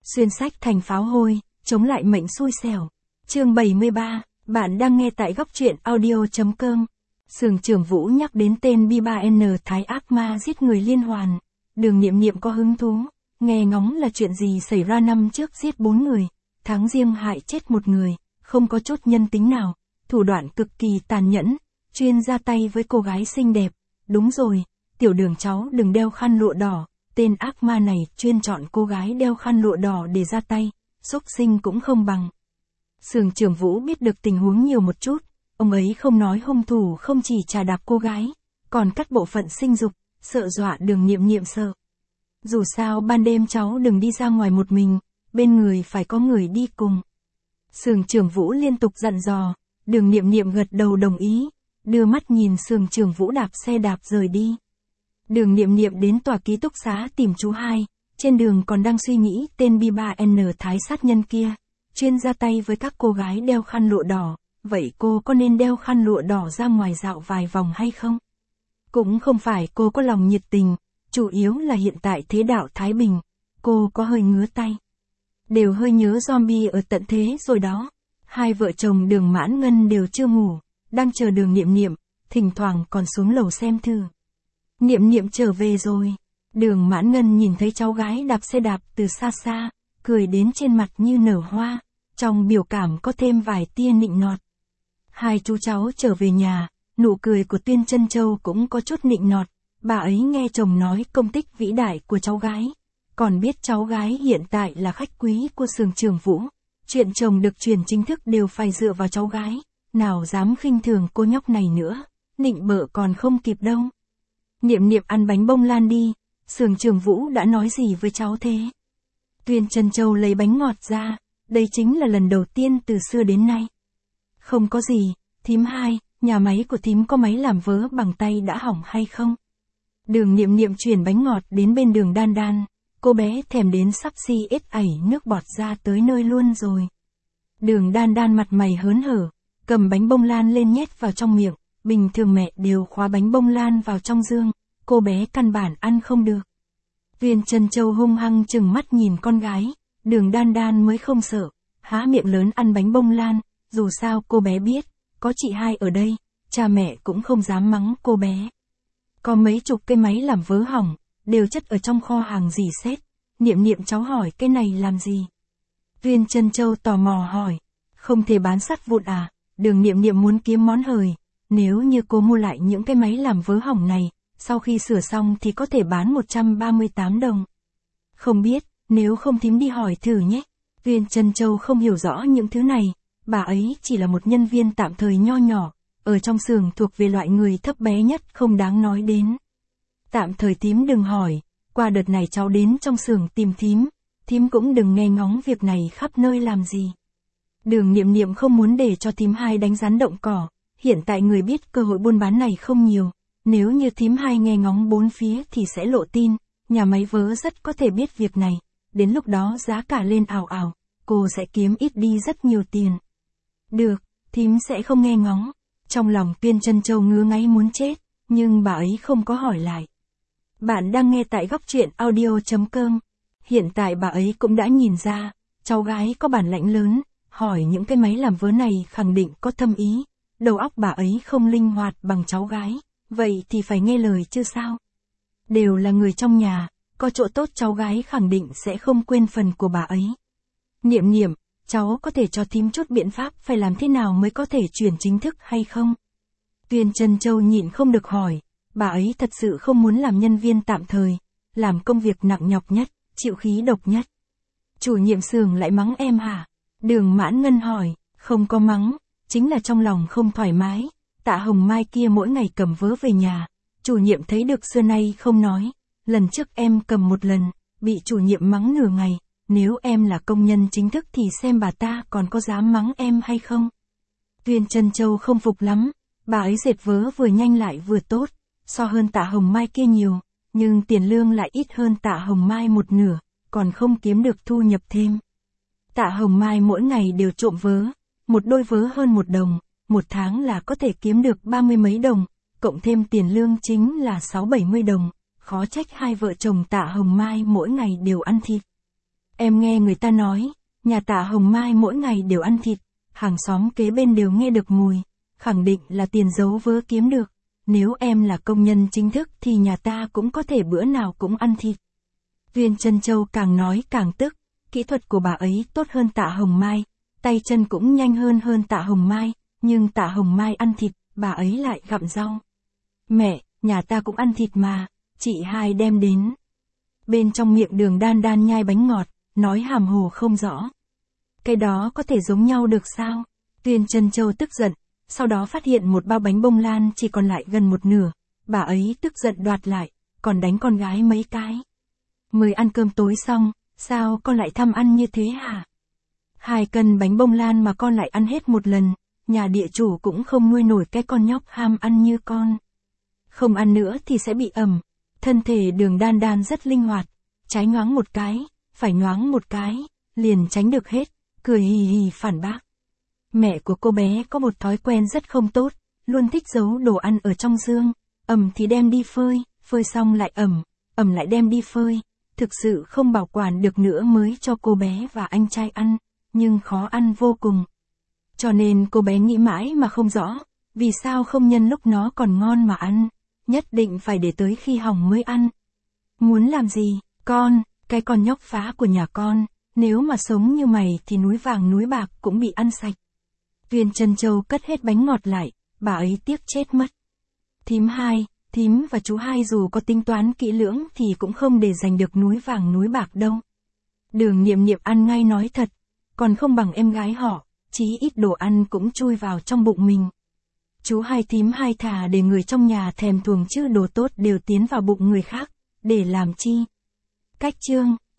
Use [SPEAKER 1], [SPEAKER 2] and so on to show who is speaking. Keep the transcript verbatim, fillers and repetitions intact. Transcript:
[SPEAKER 1] Xuyên sách thành pháo hôi, chống lại mệnh xui xẻo. Chương bảy mươi ba, bạn đang nghe tại góc truyện audio chấm com. Sường Trường Vũ nhắc đến tên B ba N Thái ác ma giết người liên hoàn. Đường Niệm Niệm có hứng thú, nghe ngóng là chuyện gì xảy ra năm trước giết bốn người, tháng riêng hại chết một người, không có chút nhân tính nào, thủ đoạn cực kỳ tàn nhẫn, chuyên ra tay với cô gái xinh đẹp. Đúng rồi, tiểu Đường cháu đừng đeo khăn lụa đỏ, tên ác ma này chuyên chọn cô gái đeo khăn lụa đỏ để ra tay, xúc sinh cũng không bằng. Sường Trường Vũ biết được tình huống nhiều một chút, ông ấy không nói hung thủ không chỉ chà đạp cô gái, còn cắt bộ phận sinh dục, sợ dọa Đường Niệm Niệm sợ. Dù sao ban đêm cháu đừng đi ra ngoài một mình, bên người phải có người đi cùng. Sường Trường Vũ liên tục dặn dò, Đường Niệm Niệm gật đầu đồng ý, đưa mắt nhìn Sường Trường Vũ đạp xe đạp rời đi. Đường Niệm Niệm đến tòa ký túc xá tìm chú hai, trên đường còn đang suy nghĩ tên B ba N Thái sát nhân kia, chuyên ra tay với các cô gái đeo khăn lụa đỏ, vậy cô có nên đeo khăn lụa đỏ ra ngoài dạo vài vòng hay không? Cũng không phải cô có lòng nhiệt tình, chủ yếu là hiện tại thế đạo Thái Bình, cô có hơi ngứa tay. Đều hơi nhớ zombie ở tận thế rồi đó. Hai vợ chồng Đường Mãn Ngân đều chưa ngủ, đang chờ Đường Niệm Niệm, thỉnh thoảng còn xuống lầu xem thư. Niệm Niệm trở về rồi. Đường Mãn Ngân nhìn thấy cháu gái đạp xe đạp từ xa xa, cười đến trên mặt như nở hoa, trong biểu cảm có thêm vài tia nịnh nọt. Hai chú cháu trở về nhà, nụ cười của Tuyên Trân Châu cũng có chút nịnh nọt, bà ấy nghe chồng nói công tích vĩ đại của cháu gái, còn biết cháu gái hiện tại là khách quý của Sường Trường Vũ, chuyện chồng được truyền chính thức đều phải dựa vào cháu gái, nào dám khinh thường cô nhóc này nữa, nịnh bợ còn không kịp đâu. Niệm Niệm ăn bánh bông lan đi, Sường Trường Vũ đã nói gì với cháu thế? Tuyên Trân Châu lấy bánh ngọt ra, đây chính là lần đầu tiên từ xưa đến nay. Không có gì, thím hai, nhà máy của thím có máy làm vớ bằng tay đã hỏng hay không? Đường Niệm Niệm chuyển bánh ngọt đến bên Đường Đan Đan, cô bé thèm đến sắp si ết ảy nước bọt ra tới nơi luôn rồi. Đường Đan Đan mặt mày hớn hở, cầm bánh bông lan lên nhét vào trong miệng, bình thường mẹ đều khóa bánh bông lan vào trong dương, cô bé căn bản ăn không được. Tuyên Trân Châu hung hăng chừng mắt nhìn con gái, Đường Đan Đan mới không sợ, há miệng lớn ăn bánh bông lan, dù sao cô bé biết, có chị hai ở đây, cha mẹ cũng không dám mắng cô bé. Có mấy chục cái máy làm vớ hỏng, đều chất ở trong kho hàng dì xét, Niệm Niệm cháu hỏi cái này làm gì? Tuyên Trân Châu tò mò hỏi, không thể bán sắt vụn à? Đường Niệm Niệm muốn kiếm món hời, nếu như cô mua lại những cái máy làm vớ hỏng này, sau khi sửa xong thì có thể bán một trăm ba mươi tám đồng. Không biết, nếu không thím đi hỏi thử nhé. Tuyên Trân Châu không hiểu rõ những thứ này, bà ấy chỉ là một nhân viên tạm thời nho nhỏ, ở trong xưởng thuộc về loại người thấp bé nhất không đáng nói đến. Tạm thời thím đừng hỏi, qua đợt này cháu đến trong xưởng tìm thím, thím cũng đừng nghe ngóng việc này khắp nơi làm gì. Đường Niệm Niệm không muốn để cho thím hai đánh rắn động cỏ, hiện tại người biết cơ hội buôn bán này không nhiều, nếu như thím hai nghe ngóng bốn phía thì sẽ lộ tin, nhà máy vớ rất có thể biết việc này, đến lúc đó giá cả lên ảo ảo, cô sẽ kiếm ít đi rất nhiều tiền. Được, thím sẽ không nghe ngóng. Trong lòng Tuyên Trân Châu ngứa ngáy muốn chết, nhưng bà ấy không có hỏi lại. Bạn đang nghe tại góc truyện audio chấm com. Hiện tại bà ấy cũng đã nhìn ra, cháu gái có bản lãnh lớn, hỏi những cái máy làm vớ này khẳng định có thâm ý, đầu óc bà ấy không linh hoạt bằng cháu gái, vậy thì phải nghe lời chứ sao? Đều là người trong nhà, có chỗ tốt cháu gái khẳng định sẽ không quên phần của bà ấy. Niệm Niệm, cháu có thể cho thím chút biện pháp phải làm thế nào mới có thể chuyển chính thức hay không? Tuyên Trân Châu nhịn không được hỏi, bà ấy thật sự không muốn làm nhân viên tạm thời, làm công việc nặng nhọc nhất, chịu khí độc nhất. Chủ nhiệm xưởng lại mắng em hả? Đường Mãn Ngân hỏi, không có mắng, chính là trong lòng không thoải mái, Tạ Hồng Mai kia mỗi ngày cầm vớ về nhà, chủ nhiệm thấy được xưa nay không nói, lần trước em cầm một lần, bị chủ nhiệm mắng nửa ngày. Nếu em là công nhân chính thức thì xem bà ta còn có dám mắng em hay không? Tuyên Trân Châu không phục lắm, bà ấy dệt vớ vừa nhanh lại vừa tốt, so hơn Tạ Hồng Mai kia nhiều, nhưng tiền lương lại ít hơn Tạ Hồng Mai một nửa, còn không kiếm được thu nhập thêm. Tạ Hồng Mai mỗi ngày đều trộm vớ, một đôi vớ hơn một đồng, một tháng là có thể kiếm được ba mươi mấy đồng, cộng thêm tiền lương chính là sáu bảy mươi đồng, khó trách hai vợ chồng Tạ Hồng Mai mỗi ngày đều ăn thịt. Em nghe người ta nói, nhà Tạ Hồng Mai mỗi ngày đều ăn thịt, hàng xóm kế bên đều nghe được mùi, khẳng định là tiền giấu vớ kiếm được. Nếu em là công nhân chính thức thì nhà ta cũng có thể bữa nào cũng ăn thịt. Viên Trân Châu càng nói càng tức, kỹ thuật của bà ấy tốt hơn Tạ Hồng Mai, tay chân cũng nhanh hơn hơn Tạ Hồng Mai, nhưng Tạ Hồng Mai ăn thịt, bà ấy lại gặm rau. Mẹ, nhà ta cũng ăn thịt mà, chị hai đem đến. Bên trong miệng Đường Đan Đan nhai bánh ngọt, nói hàm hồ không rõ. Cái đó có thể giống nhau được sao? Viên Trân Châu tức giận, sau đó phát hiện một bao bánh bông lan chỉ còn lại gần một nửa, bà ấy tức giận đoạt lại, còn đánh con gái mấy cái. Mới ăn cơm tối xong, sao con lại tham ăn như thế hả? Hai cân bánh bông lan mà con lại ăn hết một lần, nhà địa chủ cũng không nuôi nổi cái con nhóc ham ăn như con. Không ăn nữa thì sẽ bị ẩm. Thân thể Đường Đan Đan rất linh hoạt, trái nhoáng một cái, phải nhoáng một cái, liền tránh được hết, cười hì hì phản bác. Mẹ của cô bé có một thói quen rất không tốt, luôn thích giấu đồ ăn ở trong dương, ẩm thì đem đi phơi, phơi xong lại ẩm, ẩm lại đem đi phơi, thực sự không bảo quản được nữa mới cho cô bé và anh trai ăn, nhưng khó ăn vô cùng. Cho nên cô bé nghĩ mãi mà không rõ, vì sao không nhân lúc nó còn ngon mà ăn, nhất định phải để tới khi hỏng mới ăn. Muốn làm gì, con, cái con nhóc phá của nhà con, nếu mà sống như mày thì núi vàng núi bạc cũng bị ăn sạch. Viên Trân Châu cất hết bánh ngọt lại, bà ấy tiếc chết mất. Thím hai, thím và chú hai dù có tính toán kỹ lưỡng thì cũng không để giành được núi vàng núi bạc đâu. Đường Niệm Niệm ăn ngay nói thật, còn không bằng em gái họ, chí ít đồ ăn cũng chui vào trong bụng mình. Chú hai thím hai thà để người trong nhà thèm thuồng chứ đồ tốt đều tiến vào bụng người khác, để làm chi? Cách chương